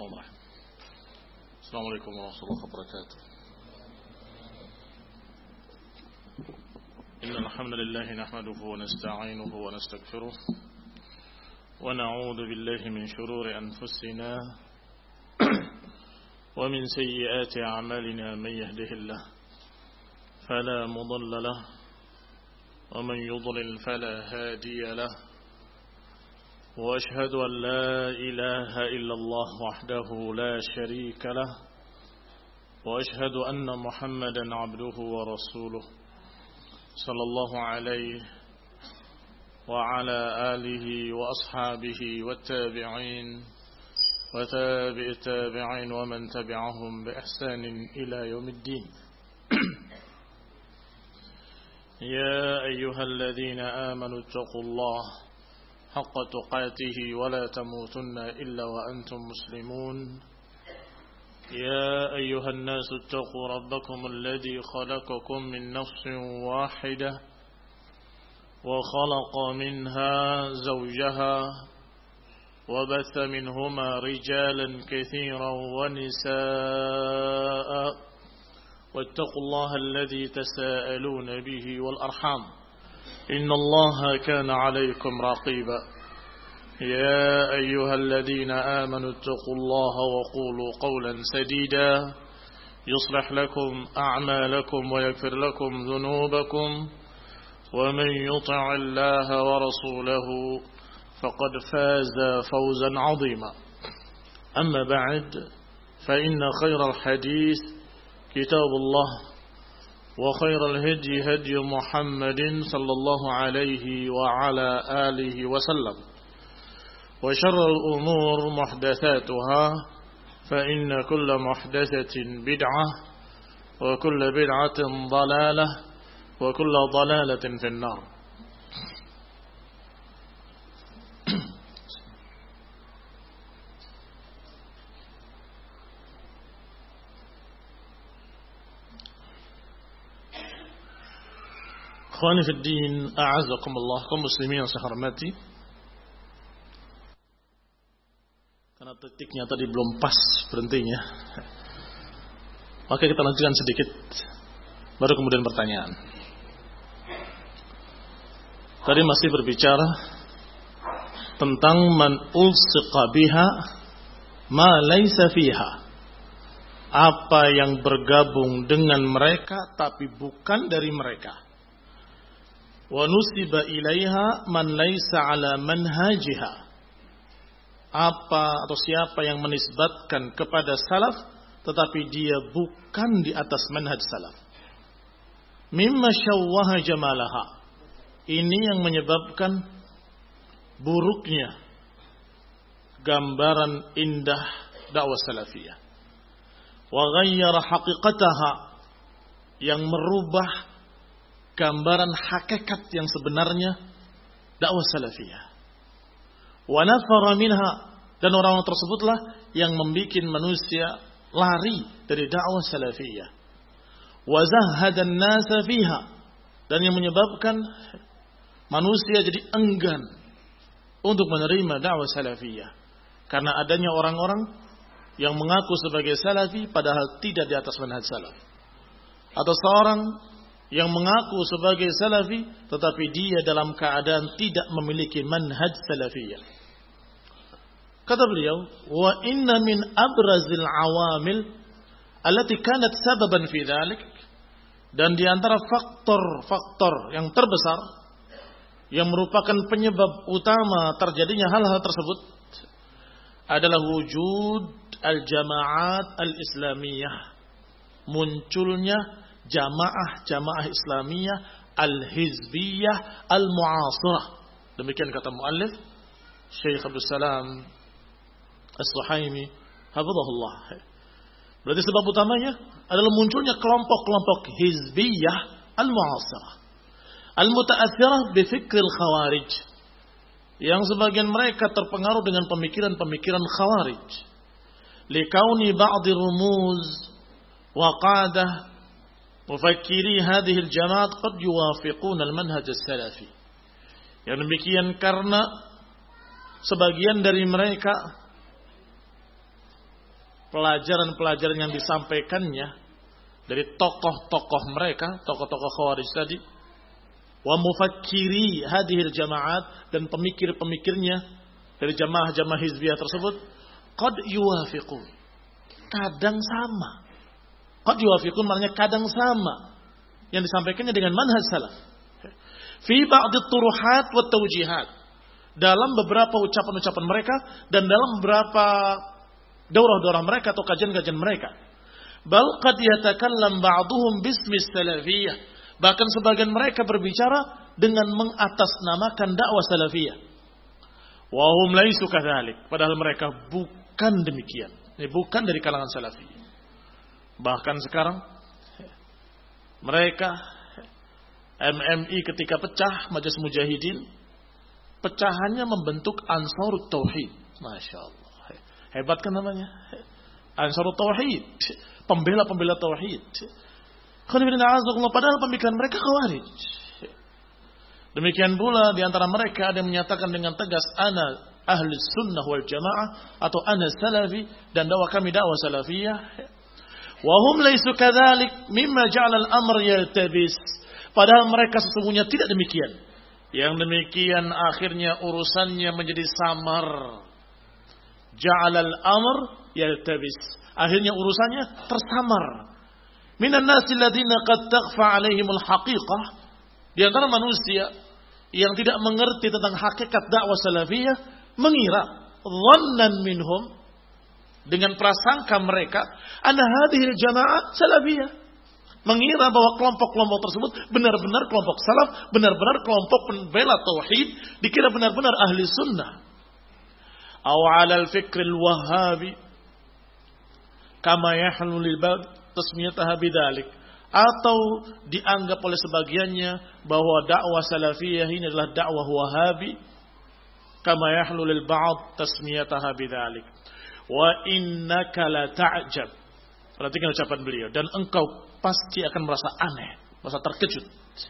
عمره. السلام عليكم ورحمة الله وبركاته. إن الحمد لله نحمده ونستعينه ونستغفره ونعوذ بالله من شرور أنفسنا ومن سيئات أعمالنا. من يهده الله فلا مضل له ومن يضلل فلا هادي له، وأشهد أن لا إله إلا الله وحده لا شريك له، وأشهد أن محمدا عبده ورسوله صلى الله عليه وعلى آله وأصحابه والتابعين وتابع التابعين ومن تبعهم بإحسان إلى يوم الدين. يا أيها الذين آمنوا اتقوا الله حق تقاته ولا تموتن إلا وأنتم مسلمون. يا أيها الناس اتقوا ربكم الذي خلقكم من نفس واحدة وخلق منها زوجها وبث منهما رجالا كثيرا ونساء، واتقوا الله الذي تساءلون به والأرحام إن الله كان عليكم رقيبا. يا أيها الذين آمنوا اتقوا الله وقولوا قولا سديدا يصلح لكم أعمالكم ويغفر لكم ذنوبكم، ومن يطع الله ورسوله فقد فاز فوزا عظيما. أما بعد، فإن خير الحديث كتاب الله، وخير الهدي هدي محمد صلى الله عليه وعلى آله وسلم، وشر الأمور محدثاتها، فإن كل محدثة بدعة وكل بدعة ضلالة وكل ضلالة في النار. Ikhwani fi din, a'azzakumullah, kaum muslimin yang saya hormati. Karena titiknya tadi belum pas berhentinya, maka kita lanjutkan sedikit, baru kemudian pertanyaan. Tadi masih berbicara tentang man ulsiqa biha ma laysa fiha, apa yang bergabung dengan mereka tapi bukan dari mereka. Wa nusiba ilaiha man laysa ala manhajiha, apa atau siapa yang menisbatkan kepada salaf tetapi dia bukan di atas manhaj salaf. Mimma syawwaha jamalaha, ini yang menyebabkan buruknya gambaran indah dakwah salafiyah. Wa ghayyara haqiqataha, yang merubah gambaran hakikat yang sebenarnya dakwah salafiyah. Wa nafara minha, dan orang-orang tersebutlah yang membuat manusia lari dari dakwah salafiyah. Wa zahhadan nasa fiha, dan yang menyebabkan manusia jadi enggan untuk menerima dakwah salafiyah karena adanya orang-orang yang mengaku sebagai salafi padahal tidak di atas manhaj salaf, atau seorang yang mengaku sebagai salafi tetapi dia dalam keadaan tidak memiliki manhaj salafiyah. Kata beliau, wa inna min abrazil awamil allati kanat sababan fi dzalik, dan di antara faktor-faktor yang terbesar yang merupakan penyebab utama terjadinya hal-hal tersebut adalah wujud al-jama'at al-islamiyah, munculnya jamaah-jamaah Islamiyah al-hizbiyah al-mu'asirah. Demikian kata muallif Syekh Abdul Salam As-Suhaimi hafizahullah. Berarti sebab utamanya adalah munculnya kelompok-kelompok hizbiyah al-mu'asirah al-muta'athirah bi fikril khawarij, yang sebagian mereka terpengaruh dengan pemikiran-pemikiran khawarij. Likauni ba'di rumuz wa qadah mufakkiri hadhihi al-jama'at qad yuwafiquna al-manhaj as-salafi. Yang demikian karena sebagian dari mereka pelajaran-pelajaran yang disampaikannya dari tokoh-tokoh mereka, tokoh-tokoh Khawarij tadi, wa mufakkiri hadhil jamaat, dan pemikir-pemikirnya dari jamaah-jamaah hizbiyah tersebut, qad yuwafiqun, kadang sama. Qad yuwafiqun maknanya kadang sama yang disampaikannya dengan manhaj salaf. Fi ba'd at-turuhat wa tawjihat, dalam beberapa ucapan-ucapan mereka dan dalam beberapa daurah-daurah mereka atau kajian-kajian mereka. Bal qad yatakallam ba'duhum bismi salafiyah, bahkan sebagian mereka berbicara dengan mengatasnamakan dakwah salafiyah. Wa hum laisu kadzalik, padahal mereka bukan demikian. Ini bukan dari kalangan salafi. Bahkan sekarang mereka MMI ketika pecah, Majelis Mujahidin, pecahannya membentuk Ansarut Tauhid. Masya Allah. Hebat kan namanya? Ansarut Tauhid. Pembela-pembela Tauhid. Padahal pemikiran mereka Khawarij. Demikian pula di antara mereka ada yang menyatakan dengan tegas, ana ahli sunnah wal jamaah, atau ana salafi, dan dakwah kami dakwah salafiyah. Wa hum laisu kadzalik mimma ja'ala al-amr yaltabis. Padahal mereka sesungguhnya tidak demikian. Yang demikian akhirnya urusannya menjadi samar. Ja'ala al-amr yaltabis. Akhirnya urusannya tersamar. Minan nasi alladziina qad takhfa 'alaihimul haqiqah. Di antara manusia yang tidak mengerti tentang hakikat dakwah salafiyah, mengira dhannan minhum, dengan prasangka mereka, anna hadhil jamaah salafiyah, mengira bahwa kelompok-kelompok tersebut benar-benar kelompok salaf, benar-benar kelompok pembela tauhid, dikira benar-benar ahli sunnah. Aw 'ala al-fikr al-wahhabi kama yahlu lil bab tasmiyataha bidzalik, atau dianggap oleh sebagiannya bahwa dakwah salafiyah ini adalah dakwah wahabi, kama yahlu lil ba'd tasmiyataha bidzalik. Wa innaka la ta'jab, perhatikan ucapan beliau, dan engkau pasti akan merasa aneh, merasa terkejut,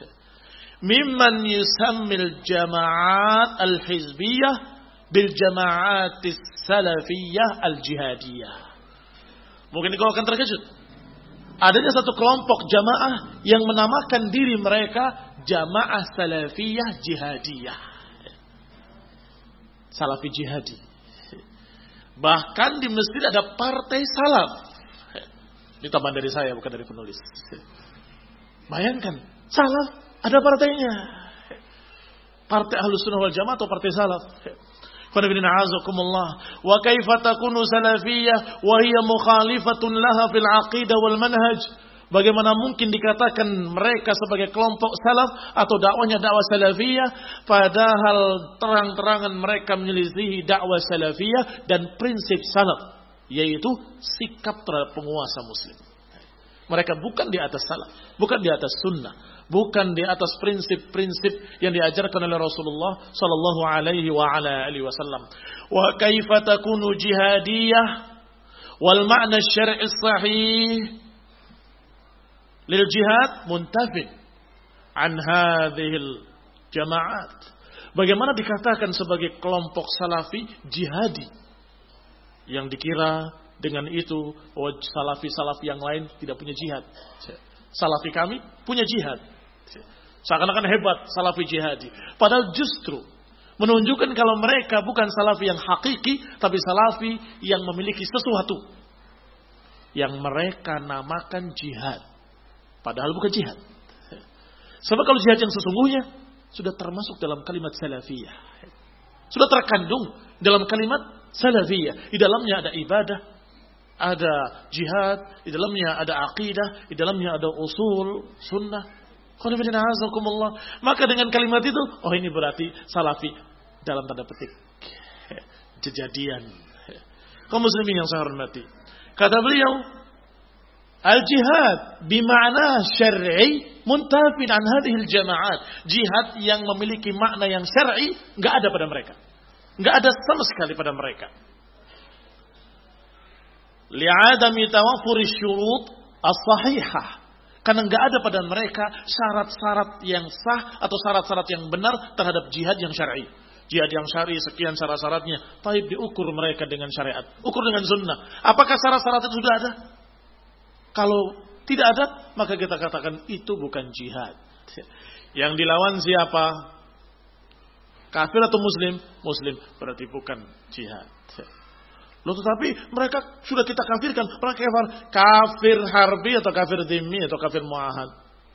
mimman yusammil jama'at al-hizbiyah bil jama'atis salafiyah al-jihadiyah. Mungkin engkau akan terkejut adanya satu kelompok jamaah yang menamakan diri mereka jamaah salafiyah jihadiyah. Salafi jihadi. Bahkan di masjid ada partai salaf. Ini tambahan dari saya, bukan dari penulis. Bayangkan, salaf ada partainya. Partai Ahlus Sunnah wal Jamaah atau partai salaf. Wa kaifa takunu salafiyah wa hiya mukhalifatun laha fil aqidah wal manhaj. Bagaimana mungkin dikatakan mereka sebagai kelompok salaf atau dakwahnya dakwah salafiyah, padahal terang-terangan mereka menyelisihi dakwah salafiyah dan prinsip salaf, yaitu sikap terhadap penguasa muslim. Mereka bukan di atas salaf, bukan di atas sunnah, bukan di atas prinsip-prinsip yang diajarkan oleh Rasulullah sallallahu alaihi wa ala alihi wasallam. Wa kaifa takunu jihadiyah wal ma'na asy-syar'i sahih lil jihad muntafi an hadhil jama'at. Bagaimana dikatakan sebagai kelompok salafi jihadi yang dikira dengan itu salafi-salafi yang lain tidak punya jihad. Salafi kami punya jihad. Seakan-akan hebat salafi jihadi. Padahal justru menunjukkan kalau mereka bukan salafi yang hakiki, tapi salafi yang memiliki sesuatu yang mereka namakan jihad. Padahal bukan jihad. Sebab kalau jihad yang sesungguhnya sudah termasuk dalam kalimat salafiyah. Sudah terkandung dalam kalimat salafiyah. Di dalamnya ada ibadah, ada jihad, di dalamnya ada aqidah, di dalamnya ada usul sunnah. Maka dengan kalimat itu, oh ini berarti salafi dalam tanda petik kejadian. Kaum muslimin yang saya hormati, kata beliau, al-jihad bima'na syar'i muntafin an hadhil jama'at. Jihad yang memiliki makna yang syar'i enggak ada pada mereka. Enggak ada sama sekali pada mereka. Li'adami tawaffuri syurut as-sahihah. Karena enggak ada pada mereka syarat-syarat yang sah atau syarat-syarat yang benar terhadap jihad yang syar'i. Jihad yang syar'i sekian syarat-syaratnya. Taib diukur mereka dengan syariat. Ukur dengan sunnah. Apakah syarat-syarat itu sudah ada? Kalau tidak ada, maka kita katakan itu bukan jihad. Yang dilawan siapa? Kafir atau muslim? Muslim. Berarti bukan jihad. Loh, tetapi mereka sudah kita kafirkan. Mereka kafir harbi atau kafir dhimmi atau kafir muahad.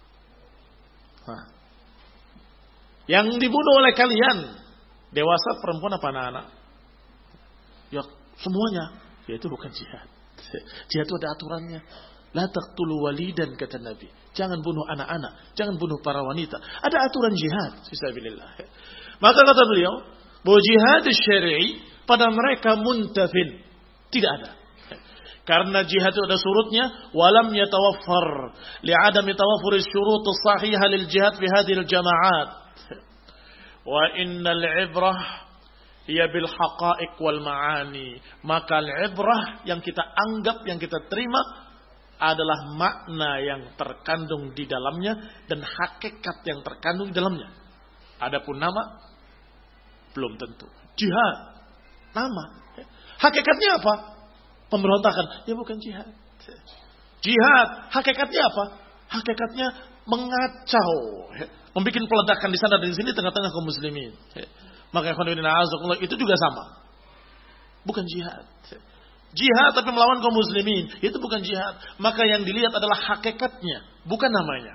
Yang dibunuh oleh kalian, dewasa, perempuan apa anak-anak? Ya semuanya. Ya itu bukan jihad. Jihad itu ada aturannya. La taqtulu walidan, kata Nabi. Jangan bunuh anak-anak, jangan bunuh para wanita. Ada aturan jihad, fisabilillah. Maka kata beliau, bahwa jihad syar'i pada mereka muntafin. Tidak ada. Karena jihad itu ada surutnya, walam yatawaffar li'adami tawaffur asy-syurut as-sahihah lil jihad fi hadhihi al-jama'at. Wa innal 'ibrah hiya bil haqa'iq wal ma'ani. Maka al-ibrah yang kita anggap, yang kita terima adalah makna yang terkandung di dalamnya dan hakikat yang terkandung di dalamnya. Adapun nama belum tentu. Jihad nama. Hakikatnya apa? Pemberontakan. Ya bukan jihad. Jihad hakikatnya apa? Hakikatnya mengacau, membuat peledakan di sana dan di sini tengah-tengah kaum muslimin. Maka itu juga sama. Bukan jihad. Jihad tapi melawan kaum muslimin, itu bukan jihad. Maka yang dilihat adalah hakikatnya, bukan namanya.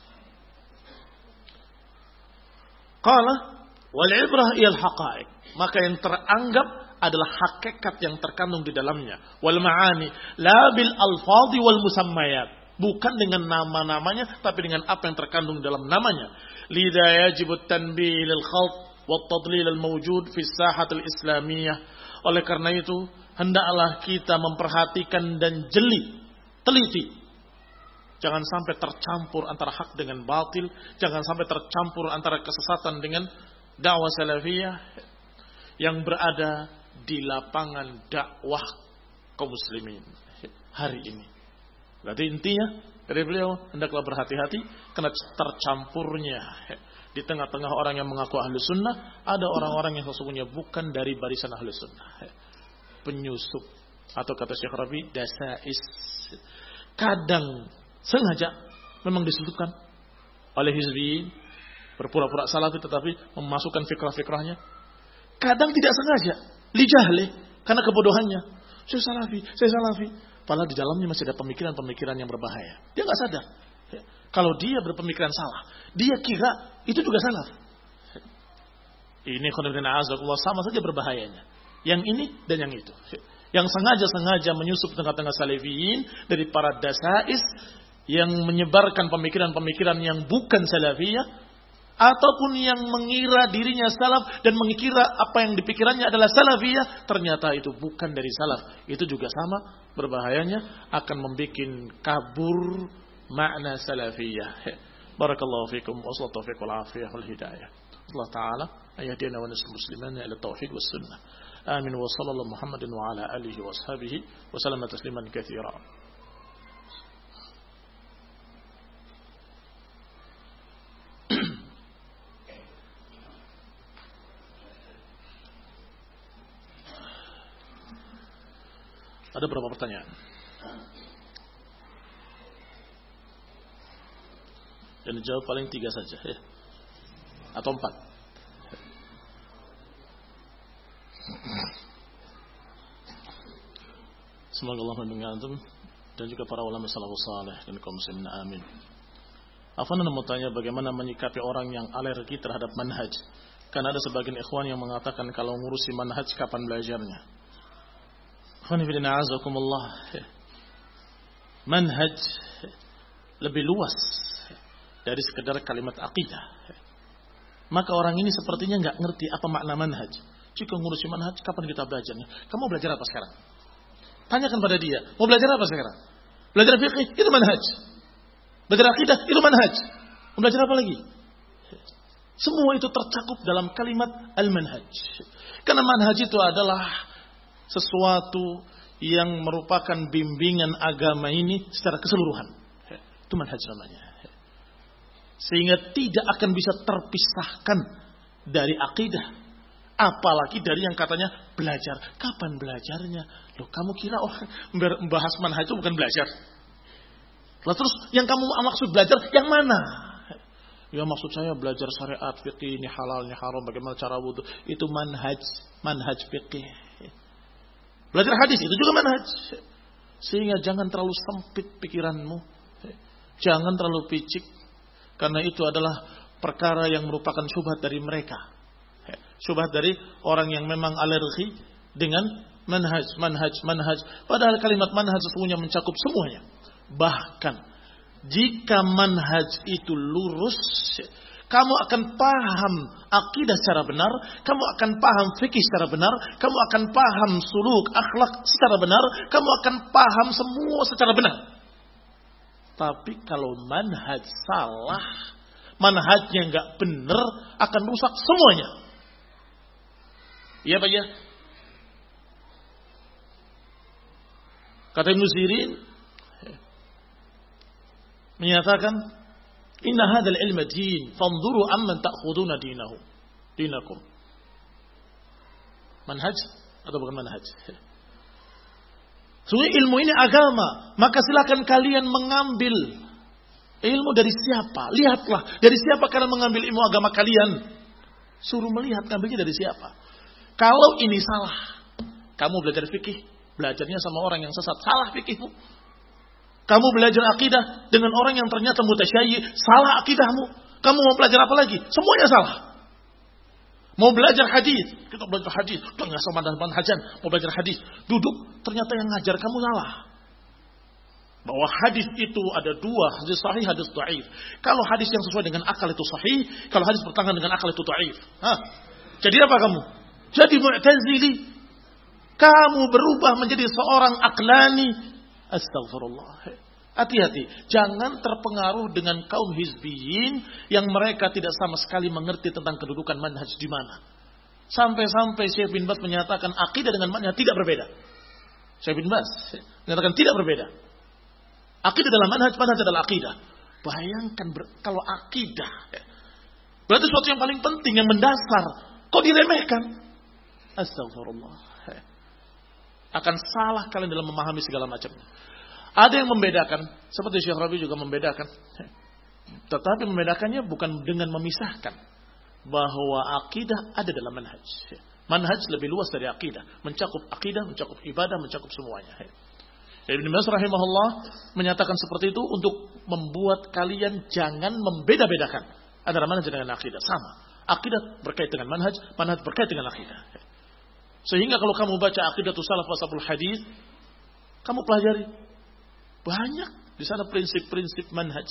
Qala wal ibrah iyal haqa'iq. Maka yang teranggap adalah hakikat yang terkandung di dalamnya. Wal ma'ani la bil alfadhi wal musammayat. Bukan dengan nama-namanya, tapi dengan apa yang terkandung dalam namanya. Lidha yajibu tanbih lil khalt wa tadlil al mawjud fi sahat al islamiyah. Oleh karena itu, hendaklah kita memperhatikan dan teliti. Jangan sampai tercampur antara hak dengan batil. Jangan sampai tercampur antara kesesatan dengan dakwah salafiyah yang berada di lapangan dakwah kaum muslimin hari ini. Berarti intinya dari beliau, hendaklah berhati-hati karena tercampurnya di tengah-tengah orang yang mengaku ahlu sunnah, ada orang-orang yang sesungguhnya bukan dari barisan ahlu sunnah. Penyusup atau kata Syekh Rabi, dasais. Kadang sengaja memang disudutkan oleh hizbiyin, berpura-pura salafi tetapi memasukkan fikrah-fikrahnya. Kadang tidak sengaja, lijahle, karena kebodohannya. Saya salafi. Padahal di dalamnya masih ada pemikiran-pemikiran yang berbahaya. Dia nggak sadar. Kalau dia berpemikiran salah, dia kira itu juga salah. Ini khonibina sama saja berbahayanya. Yang ini dan yang itu. Yang sengaja menyusup tengah-tengah salafiyin dari para dasais yang menyebarkan pemikiran-pemikiran yang bukan salafiyah, ataupun yang mengira dirinya salaf dan mengira apa yang dipikirannya adalah salafiyah, ternyata itu bukan dari salaf. Itu juga sama berbahayanya, akan membuat kabur makna salafiyah. Barakallahu fikum wa sallallahu taufiq wal afiyah wal hidayah. Allah Ta'ala ayahdina wa nasl muslimana ila tauhid was sunnah. Amin wa sallallahu Muhammadin wa ala alihi wa ashabihi wa sallama tasliman katsira. Ada berapa pertanyaan? Dan dijawab paling 3 saja ya. Atau 4. Semoga Allah mendengar antum dan juga para ulama salafus saleh dan kaum muslimin, amin. Afwan, mau tanya bagaimana menyikapi orang yang alergi terhadap manhaj? Karena ada sebagian ikhwan yang mengatakan kalau ngurusi manhaj kapan belajarnya. Manhaj lebih luas dari sekedar kalimat akidah. Maka orang ini sepertinya nggak ngerti apa makna manhaj. Jika ngurusi manhaj, kapan kita belajarnya? Kamu belajar apa sekarang? Tanyakan pada dia, mau belajar apa sekarang? Belajar fikih, itu manhaj. Belajar akidah, itu manhaj. Mau belajar apa lagi? Semua itu tercakup dalam kalimat al-manhaj. Karena manhaj itu adalah sesuatu yang merupakan bimbingan agama ini secara keseluruhan. Itu manhaj namanya. Sehingga tidak akan bisa terpisahkan dari akidah Apalagi dari yang katanya belajar. Kapan belajarnya? Loh, kamu kira orang membahas manhaj itu bukan belajar? Lalu terus yang kamu maksud belajar yang mana? Ya maksud saya belajar syariat, fikih, ini halal, ini haram, bagaimana cara wudu. Itu manhaj fikih. Belajar hadis itu juga manhaj. Sehingga jangan terlalu sempit pikiranmu. Jangan terlalu picik. Karena itu adalah perkara yang merupakan syubhat dari mereka. Syubhat dari orang yang memang alergi dengan manhaj. Padahal kalimat manhaj sesungguhnya mencakup semuanya. Bahkan jika manhaj itu lurus, kamu akan paham akidah secara benar, kamu akan paham fikih secara benar, kamu akan paham suluk, akhlak secara benar, kamu akan paham semua secara benar. Tapi kalau manhaj salah, manhajnya enggak benar, akan rusak semuanya. Iya Pak ya? Kata Ibnu Sirin menyatakan, inna hadzal ilma din, fanzuru amman ta'khuduna dinakum. Manhaj atau bukan manhaj? Sungguh ilmu ini agama, maka silakan kalian mengambil ilmu dari siapa? Lihatlah, dari siapa kalian mengambil ilmu agama kalian? Suruh melihat ngambilnya dari siapa. Kalau ini salah, kamu belajar fikih, belajarnya sama orang yang sesat, salah fikihmu. Kamu belajar akidah dengan orang yang ternyata mutasyayyi, salah akidahmu. Kamu mau belajar apa lagi? Semuanya salah. Mau belajar hadis, kita belajar hadis, enggak sama dengan manhajan. Mau belajar hadis, duduk, ternyata yang ngajar kamu salah. Bahwa hadis itu ada dua, hadis sahih, hadis dhaif. Kalau hadis yang sesuai dengan akal itu sahih, kalau hadis bertentangan dengan akal itu dhaif. Jadi apa kamu? Jadi Mu'tazili. Kamu berubah menjadi seorang aqlani. Astagfirullah. Hati-hati. Jangan terpengaruh dengan kaum hizbiyin yang mereka tidak sama sekali mengerti tentang kedudukan manhaj di mana. Sampai-sampai Syekh bin Baz menyatakan akidah dengan manhaj tidak berbeda. Syekh bin Baz menyatakan tidak berbeda. Akidah adalah manhaj adalah akidah. Bayangkan kalau akidah berarti sesuatu yang paling penting, yang mendasar, kok diremehkan? Astagfirullah. Akan salah kalian dalam memahami segala macamnya. Ada yang membedakan, seperti Syekh Rabi juga membedakan. Tetapi membedakannya bukan dengan memisahkan bahwa akidah ada dalam manhaj. Manhaj lebih luas dari akidah, mencakup akidah, mencakup ibadah, mencakup semuanya. Ibnu Baz rahimahullah menyatakan seperti itu untuk membuat kalian jangan membeda-bedakan antara manhaj dengan akidah. Sama. Akidah berkait dengan manhaj, manhaj berkait dengan akidah. Sehingga kalau kamu baca Aqidatus Salaf Washabul Hadits, kamu pelajari banyak di sana prinsip-prinsip manhaj.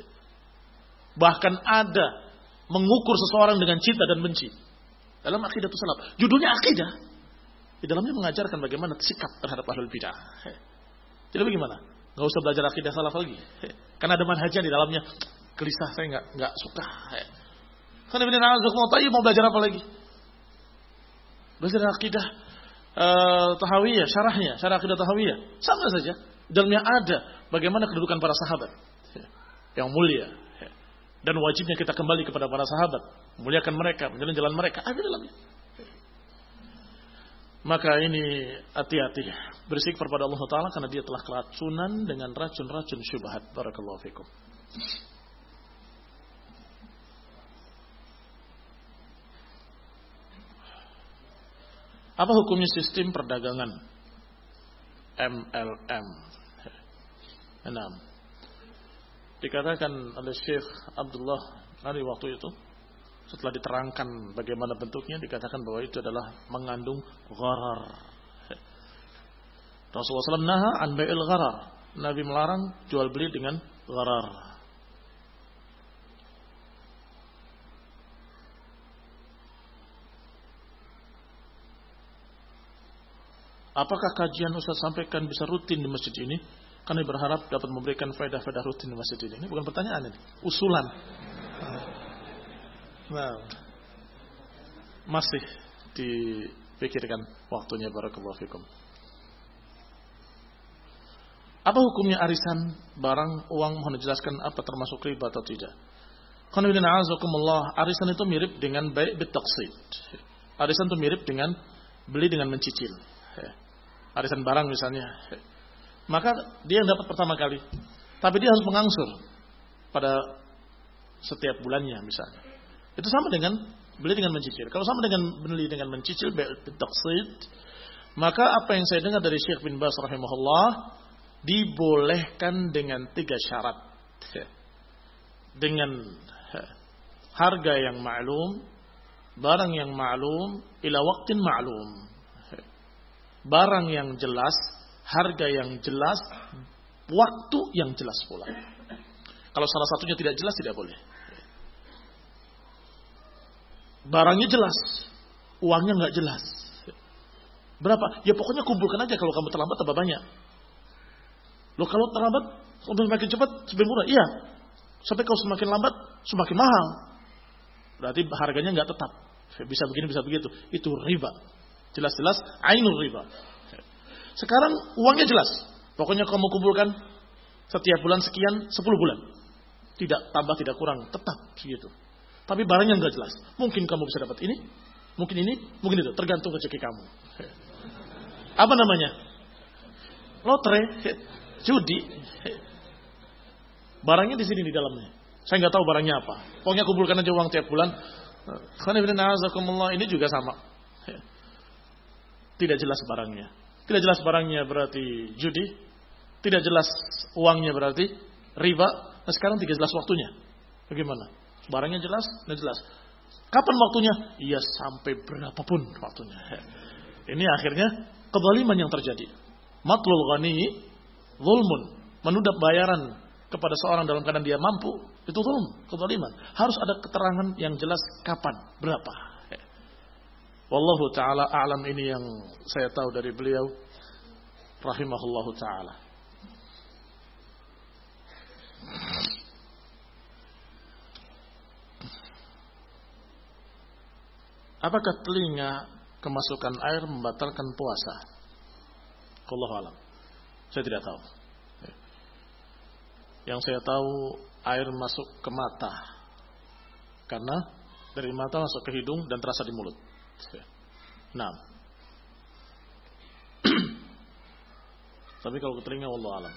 Bahkan ada mengukur seseorang dengan cinta dan benci dalam Aqidatus Salaf. Judulnya akidah. Di dalamnya mengajarkan bagaimana sikap terhadap ahlul bidah. Jadi bagaimana? Enggak usah belajar akidah salaf lagi. Karena ada manhajnya di dalamnya. Gelisah, saya enggak suka. Karena benar mau belajar apa lagi? Belajar akidah tahawiyah, syarah akidah tahawiyah. Sama saja. Dalamnya ada bagaimana kedudukan para sahabat yang mulia. Dan wajibnya kita kembali kepada para sahabat. Memuliakan mereka, menjalan jalan mereka. Ada dalamnya. Maka ini hati-hati. Beristighfar pada Allah Ta'ala karena dia telah keracunan dengan racun-racun syubhat. Barakallahu fikum. Apa hukumnya sistem perdagangan MLM? 6. Dikatakan oleh Syekh Abdullah dari waktu itu, setelah diterangkan bagaimana bentuknya, dikatakan bahwa itu adalah mengandung gharar. Rasulullah SAW naha an bai'il gharar. Nabi melarang jual beli dengan gharar. Apakah kajian Ustaz sampaikan bisa rutin di masjid ini? Kami berharap dapat memberikan faedah-faedah rutin di masjid ini. Ini bukan pertanyaan ini, usulan. Nah, masih dipikirkan waktunya. Barakallahu fikum. Apa hukumnya arisan barang uang? Mohon dijelaskan apa termasuk riba atau tidak. Qanibina a'azakumullah. Arisan itu mirip dengan bai' bitaqsid. Arisan itu mirip dengan beli dengan mencicil. Arisan barang misalnya. Maka dia yang dapat pertama kali. Tapi dia harus mengangsur pada setiap bulannya misalnya. Itu sama dengan beli dengan mencicil. Kalau sama dengan beli dengan mencicil, bil-taqsid, maka apa yang saya dengar dari Syekh bin Baz rahimahullah, dibolehkan dengan 3 syarat. Dengan harga yang ma'lum, barang yang ma'lum, ila waqtin ma'lum. Barang yang jelas, harga yang jelas, waktu yang jelas pula. Kalau salah satunya tidak jelas, tidak boleh. Barangnya jelas, uangnya nggak jelas. Berapa? Ya pokoknya kumpulkan aja, kalau kamu terlambat tambah banyak. Loh kalau terlambat, semakin cepat, semakin murah. Iya. Sampai kalau semakin lambat, semakin mahal. Berarti harganya nggak tetap. Bisa begini, bisa begitu. Itu riba. Jelas-jelas, ainul riba. Sekarang uangnya jelas. Pokoknya kamu kumpulkan setiap bulan sekian, 10 bulan. Tidak tambah, tidak kurang. Tetap segitu. Tapi barangnya nggak jelas. Mungkin kamu bisa dapat ini, mungkin itu. Tergantung rezeki kamu. Apa namanya? Lotre, judi. Barangnya di sini di dalamnya. Saya nggak tahu barangnya apa. Pokoknya kumpulkan aja uang tiap bulan. Ini juga sama. Tidak jelas barangnya. Tidak jelas barangnya berarti judi. Tidak jelas uangnya berarti riba. Nah sekarang tidak jelas waktunya. Bagaimana? Barangnya jelas, tidak jelas. Kapan waktunya? Iya sampai berapapun waktunya. Ini akhirnya kezaliman yang terjadi. Matlul ghani zulmun. Menudap bayaran kepada seorang dalam keadaan dia mampu, itu zulm, kezaliman. Harus ada keterangan yang jelas kapan, berapa. Wallahu ta'ala a'lam, ini yang saya tahu dari beliau rahimahullahu ta'ala. Apakah telinga kemasukan air membatalkan puasa? Wallahu a'lam. Saya tidak tahu. Yang saya tahu air masuk ke mata. Karena dari mata masuk ke hidung dan terasa di mulut. Nah. Tapi kalau ke telinga wallahu a'lam.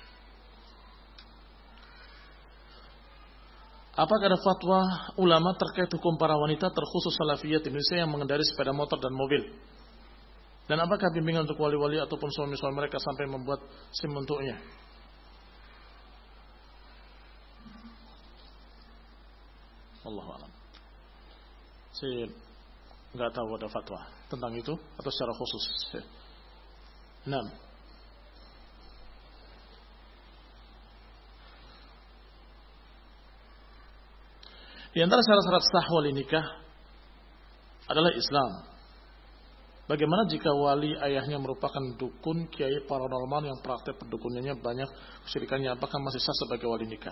Apakah ada fatwa ulama terkait hukum para wanita terkhusus salafiyat Indonesia yang mengendarai sepeda motor dan mobil? Dan apakah bimbingan untuk wali-wali ataupun suami-suami mereka sampai membuat SIM untuknya? Wallahu a'lam. Saya nggak tahu ada fatwa tentang itu atau secara khusus. Nah. Di antara syarat-syarat sah wali nikah adalah Islam. Bagaimana jika wali ayahnya merupakan dukun, kiai paranormal yang praktek perdukunannya banyak kesyirikannya, apakah masih sah sebagai wali nikah?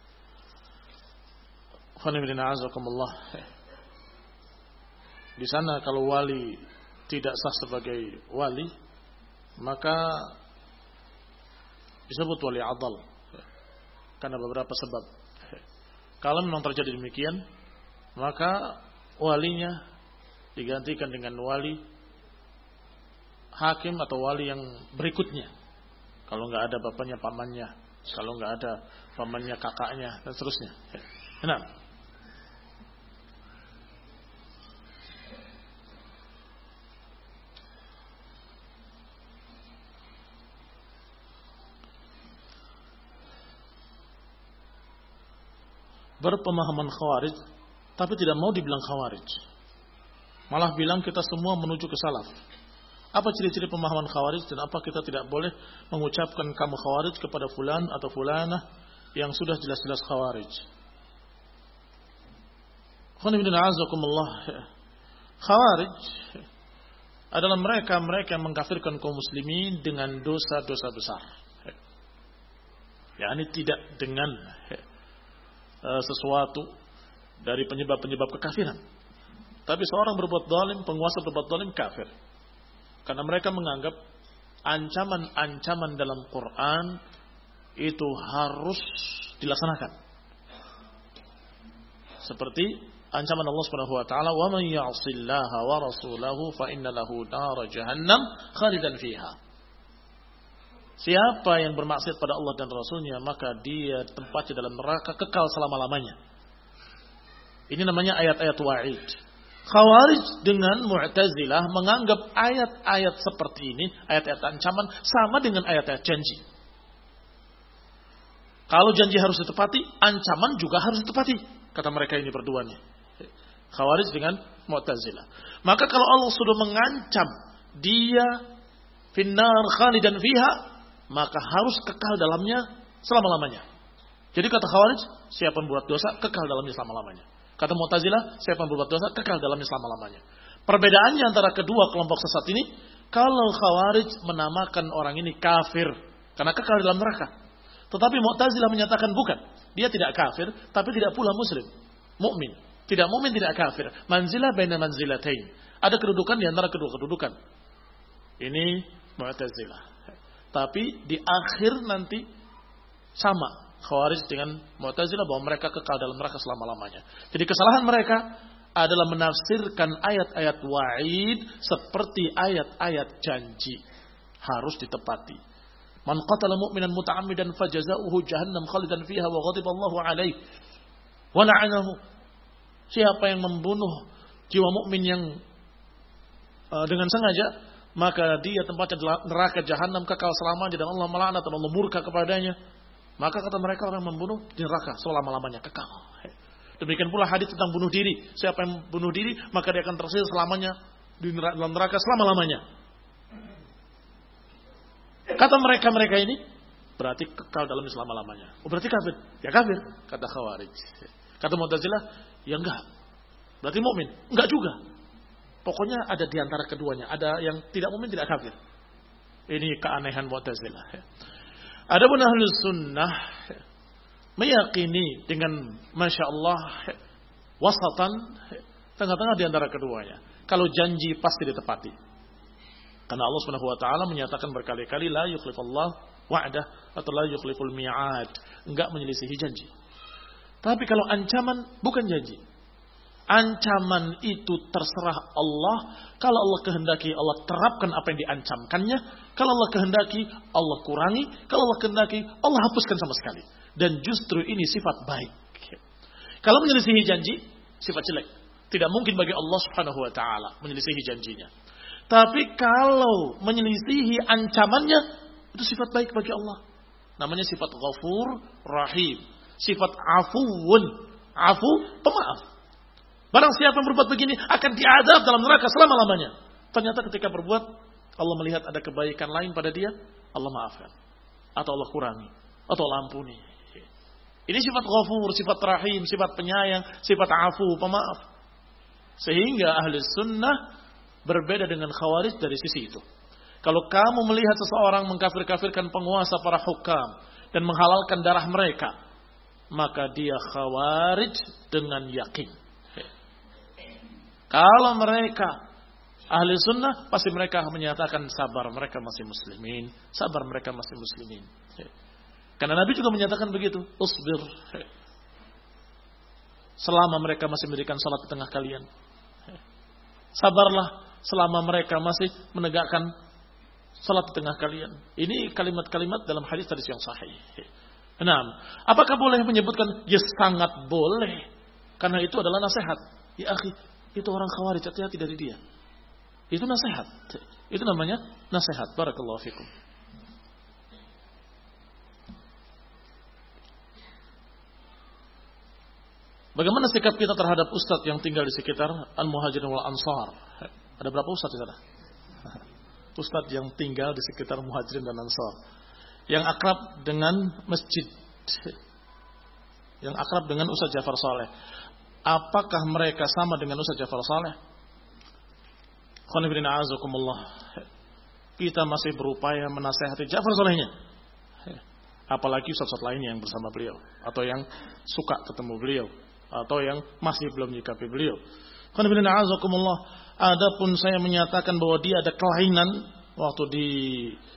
Di sana kalau wali tidak sah sebagai wali, maka disebut wali adal karena beberapa sebab. Kalau memang terjadi demikian, maka walinya digantikan dengan wali hakim atau wali yang berikutnya. Kalau nggak ada bapaknya, pamannya. Kalau nggak ada pamannya, kakaknya, dan seterusnya. Nah. Berpemahaman khawarij, tapi tidak mau dibilang khawarij. Malah bilang kita semua menuju ke salaf. Apa ciri-ciri pemahaman khawarij dan apa kita tidak boleh mengucapkan kamu khawarij kepada fulan atau fulanah yang sudah jelas-jelas khawarij? Khawarij adalah mereka yang mengkafirkan kaum muslimin dengan dosa-dosa besar. Ya, ini tidak dengan sesuatu dari penyebab-penyebab kekafiran. Tapi seorang berbuat zalim, penguasa berbuat zalim, kafir. Karena mereka menganggap ancaman-ancaman dalam Quran itu harus dilaksanakan. Seperti ancaman Allah Subhanahu wa taala, "Wa man ya'sillaha wa rasulahu fa inna lahu nar jahannam khalidan fiha." Siapa yang bermaksiat pada Allah dan Rasulnya, maka dia tempatnya dalam neraka kekal selama-lamanya. Ini namanya ayat-ayat wa'id. Khawarij dengan Mu'tazilah menganggap ayat-ayat seperti ini, ayat-ayat ancaman, sama dengan ayat-ayat janji. Kalau janji harus ditepati, ancaman juga harus ditepati. Kata mereka ini berdua nih. Khawarij dengan Mu'tazilah. Maka kalau Allah sudah mengancam dia finnar khalidan fiha, maka harus kekal dalamnya selama-lamanya. Jadi kata Khawarij, siapa yang berbuat dosa kekal dalamnya selama-lamanya. Kata Mu'tazilah, siapa yang berbuat dosa kekal dalamnya selama-lamanya. Perbedaannya antara kedua kelompok sesat ini, kalau Khawarij menamakan orang ini kafir karena kekal dalam neraka. Tetapi Mu'tazilah menyatakan bukan, dia tidak kafir, tapi tidak pula muslim, mukmin. Tidak mukmin, tidak kafir. Manzilah baina manzilatain. Ada kedudukan di antara kedua kedudukan. Ini Mu'tazilah. Tapi di akhir nanti sama Khawarij dengan Mu'tazilah bahwa mereka kekal dalam neraka selama-lamanya. Jadi kesalahan mereka adalah menafsirkan ayat-ayat wa'id seperti ayat-ayat janji. Harus ditepati. Man qatala mu'minan muta'ammidan fajaza'uhu jahannam khalidan fiha wa ghadiba Allahu alaihi wa la'anahu. Siapa yang membunuh jiwa mukmin yang dengan sengaja, maka dia tempatnya neraka jahanam kekal selamanya dan Allah melaknat dan Allah murka kepadanya. Maka kata mereka orang membunuh di neraka selama-lamanya kekal. Demikian pula hadis tentang bunuh diri. Siapa yang bunuh diri maka dia akan tersiksa selamanya di dalam neraka selama-lamanya. Kata mereka ini berarti kekal dalam selama-lamanya. Oh berarti kafir? Ya kafir, kata Khawarij. Kata Mu'tazilah, ya enggak. Berarti mukmin? Enggak juga. Pokoknya ada di antara keduanya. Ada yang tidak mukmin, tidak kafir. Ini keanehan Mu'tazilah. Adapun Ahlus Sunnah meyakini dengan Masya Allah wasatan, tengah-tengah di antara keduanya. Kalau janji pasti ditepati. Karena Allah Subhanahu wa taala menyatakan berkali-kali la yukhlifullah wa'dah atau la yukhliful mi'ad, enggak menyelisihi janji. Tapi kalau ancaman bukan janji. Ancaman itu terserah Allah. Kalau Allah kehendaki, Allah terapkan apa yang diancamkannya. Kalau Allah kehendaki, Allah kurangi. Kalau Allah kehendaki, Allah hapuskan sama sekali. Dan justru ini sifat baik. Kalau menyelisihi janji, sifat jelek. Tidak mungkin bagi Allah Subhanahu wa taala menyelisihi janjinya. Tapi kalau menyelisihi ancamannya, itu sifat baik bagi Allah. Namanya sifat Ghafur Rahim. Sifat Afuun. Afu, pemaaf. Barang siapa yang berbuat begini akan diadab dalam neraka selama-lamanya. Ternyata ketika berbuat, Allah melihat ada kebaikan lain pada dia, Allah maafkan. Atau Allah kurangi. Atau Allah ampuni. Ini sifat Ghafur, sifat Rahim, sifat penyayang, sifat Afu, pemaaf. Sehingga Ahli Sunnah berbeda dengan Khawarij dari sisi itu. Kalau kamu melihat seseorang mengkafir-kafirkan penguasa para hukam dan menghalalkan darah mereka, maka dia Khawarij dengan yakin. Kalau mereka Ahli Sunnah, pasti mereka menyatakan sabar, mereka masih muslimin. Sabar, mereka masih muslimin. Karena Nabi juga menyatakan begitu. Usbir. Selama mereka masih mendirikan salat di tengah kalian. Sabarlah selama mereka masih menegakkan salat di tengah kalian. Ini kalimat-kalimat dalam hadis yang sahih. Nah, apakah boleh menyebutkan? Ya sangat boleh. Karena itu adalah nasihat. Ya akhi, itu orang Khawarij, hati-hati dari dia. Itu nasihat. Itu namanya nasihat. Barakallahu fikum. Bagaimana sikap kita terhadap ustadz yang tinggal di sekitar Al-Muhajirin wal Ansar? Ada berapa ustadz di sana? Ustadz yang tinggal di sekitar Muhajirin dan Ansar, yang akrab dengan masjid, yang akrab dengan Ustaz Ja'far Saleh. Apakah mereka sama dengan Ustaz Ja'far Saleh? Khonibrin a'azakumullah. Kita masih berupaya menasihati Ja'far Salehnya. Apalagi ustaz-ustaz lainnya yang bersama beliau, atau yang suka ketemu beliau, atau yang masih belum menyikapi beliau. Khonibrin a'azakumullah. Adapun saya menyatakan bahwa dia ada kelainan waktu di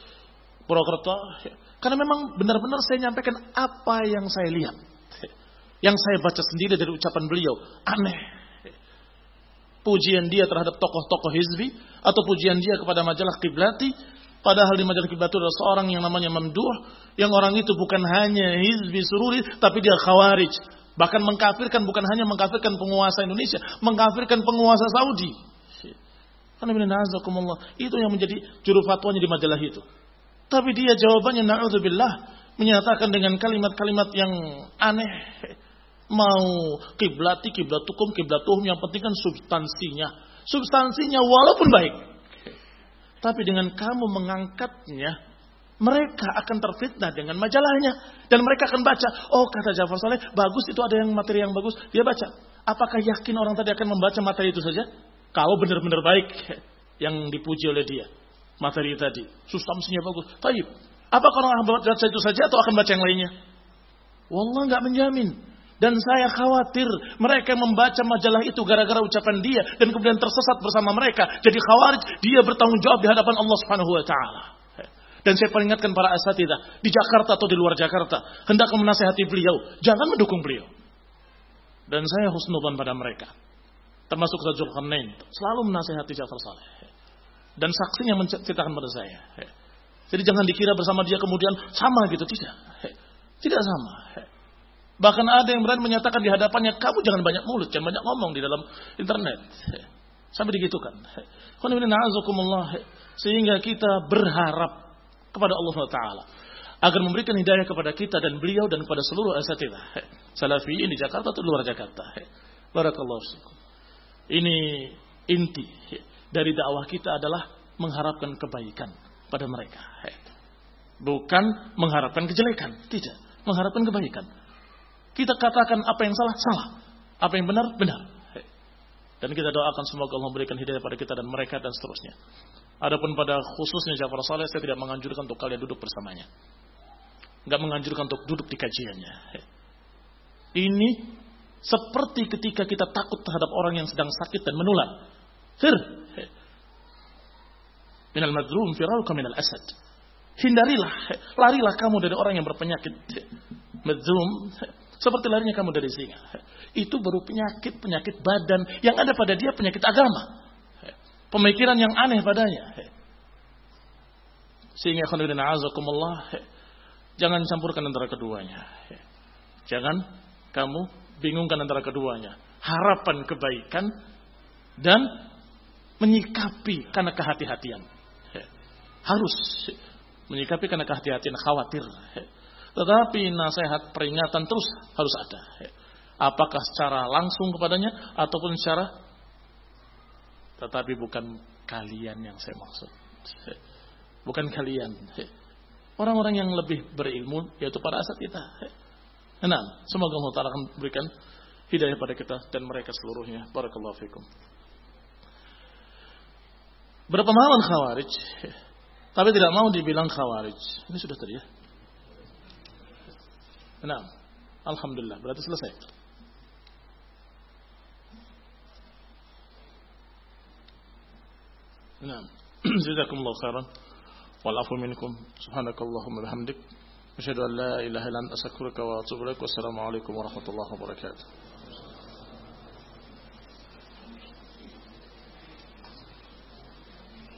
Purwokerto, karena memang benar-benar saya nyampaikan apa yang saya lihat. Yang saya baca sendiri dari ucapan beliau, aneh. Pujian dia terhadap tokoh-tokoh hizbi atau pujian dia kepada majalah Qiblati, padahal di majalah Qiblati ada seorang yang namanya Mamduh, yang orang itu bukan hanya hizbi sururi, tapi dia khawarij. Bahkan mengkafirkan, bukan hanya mengkafirkan penguasa Indonesia, mengkafirkan penguasa Saudi. Itu yang menjadi juru fatwanya di majalah itu. Tapi dia jawabannya na'udzubillah, menyatakan dengan kalimat-kalimat yang aneh. Mau kiblati, kiblatukum, kiblatuhum, yang penting kan substansinya. Substansinya walaupun baik. Tapi dengan kamu mengangkatnya, mereka akan terfitnah dengan majalahnya. Dan mereka akan baca, oh kata Ja'far Saleh, bagus itu, ada yang materi yang bagus. Dia baca. Apakah yakin orang tadi akan membaca materi itu saja? Kalau benar-benar baik yang dipuji oleh dia. Materi tadi. Substansinya bagus. Baik. Apakah orang akan baca itu saja atau akan baca yang lainnya? Wallah nggak menjamin. Dan saya khawatir mereka membaca majalah itu gara-gara ucapan dia dan kemudian tersesat bersama mereka. Jadi khawarij, dia bertanggung jawab di hadapan Allah Subhanahu wa taala. Dan saya peringatkan para asatidzah di Jakarta atau di luar Jakarta, hendaklah menasihati beliau, jangan mendukung beliau. Dan saya husnudzan pada mereka. Termasuk Zulkarnain, selalu menasihati Ja'far Saleh. Dan saksinya menceritakan pada saya. Jadi jangan dikira bersama dia kemudian sama gitu, tidak. Tidak sama. Bahkan ada yang berani menyatakan di hadapannya, kamu jangan banyak mulut, jangan banyak ngomong di dalam internet. Sampai digitukan. Sehingga kita berharap kepada Allah Ta'ala agar memberikan hidayah kepada kita dan beliau dan kepada seluruh asatidzah salafiyin di Jakarta atau luar Jakarta. Barakallahu fikum. Ini inti dari dakwah kita adalah mengharapkan kebaikan pada mereka. Bukan mengharapkan kejelekan, tidak. Mengharapkan kebaikan. Kita katakan apa yang salah, salah. Apa yang benar, benar. Dan kita doakan semoga Allah memberikan hidayah pada kita dan mereka dan seterusnya. Adapun pada khususnya Ja'far Saleh, saya tidak menganjurkan untuk kalian duduk bersamanya. Enggak menganjurkan untuk duduk di kajiannya. Ini seperti ketika kita takut terhadap orang yang sedang sakit dan menular. Minal madrum firauka minal asad. Hindarilah, larilah kamu dari orang yang berpenyakit madrum. Seperti larinya kamu dari singa. Itu baru penyakit badan. Yang ada pada dia penyakit agama. Pemikiran yang aneh padanya. Sehingga khonibina azakumullah, jangan campurkan antara keduanya. Jangan kamu bingungkan antara keduanya. Harapan kebaikan dan menyikapi karena kehati-hatian. Harus menyikapi karena kehati-hatian, khawatir. Tetapi nasihat peringatan terus harus ada. Apakah secara langsung kepadanya ataupun secara, tetapi bukan kalian yang saya maksud. Bukan kalian. Orang-orang yang lebih berilmu yaitu para asatidzah. Nah, semoga Allah Ta'ala akan berikan hidayah pada kita dan mereka seluruhnya. Barakallahu fikum. Berpemahaman khawarij, tapi tidak mau dibilang khawarij. Ini sudah tadi ya. Nah, alhamdulillah, berarti selesai. Nah, jazakumullahu khairan. Wal afu minkum. Subhanakallahumma bihamdik, asyhadu an la ilaha illa anta astaghfiruka wa atubu ilaik. Wassalamu alaikum warahmatullahi wabarakatuh.